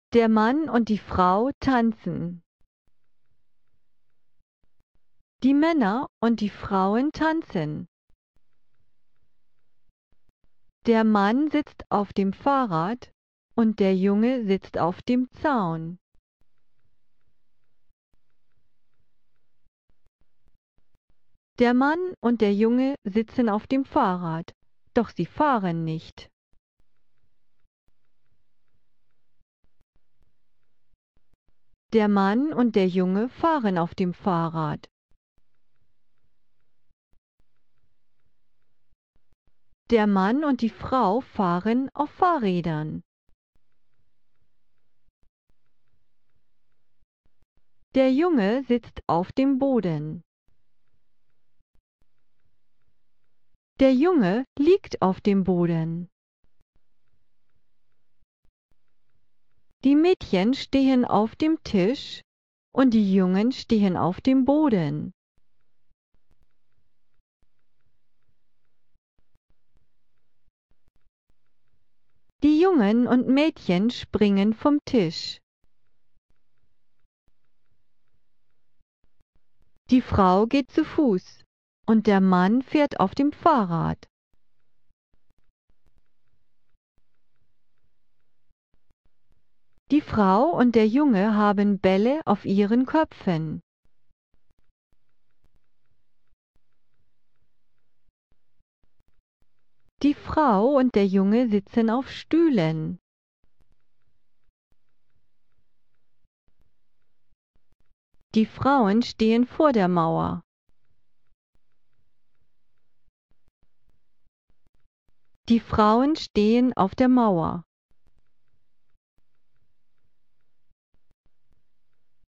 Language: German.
Der Mann und die Frau tanzen. Die Männer und die Frauen tanzen. Der Mann sitzt auf dem Fahrrad und der Junge sitzt auf dem Zaun. Der Mann und der Junge sitzen auf dem Fahrrad, doch sie fahren nicht. Der Mann und der Junge fahren auf dem Fahrrad. Der Mann und die Frau fahren auf Fahrrädern. Der Junge sitzt auf dem Boden. Der Junge liegt auf dem Boden. Die Mädchen stehen auf dem Tisch und die Jungen stehen auf dem Boden. Die Jungen und Mädchen springen vom Tisch. Die Frau geht zu Fuß und der Mann fährt auf dem Fahrrad. Die Frau und der Junge haben Bälle auf ihren Köpfen. Die Frau und der Junge sitzen auf Stühlen. Die Frauen stehen vor der Mauer. Die Frauen stehen auf der Mauer.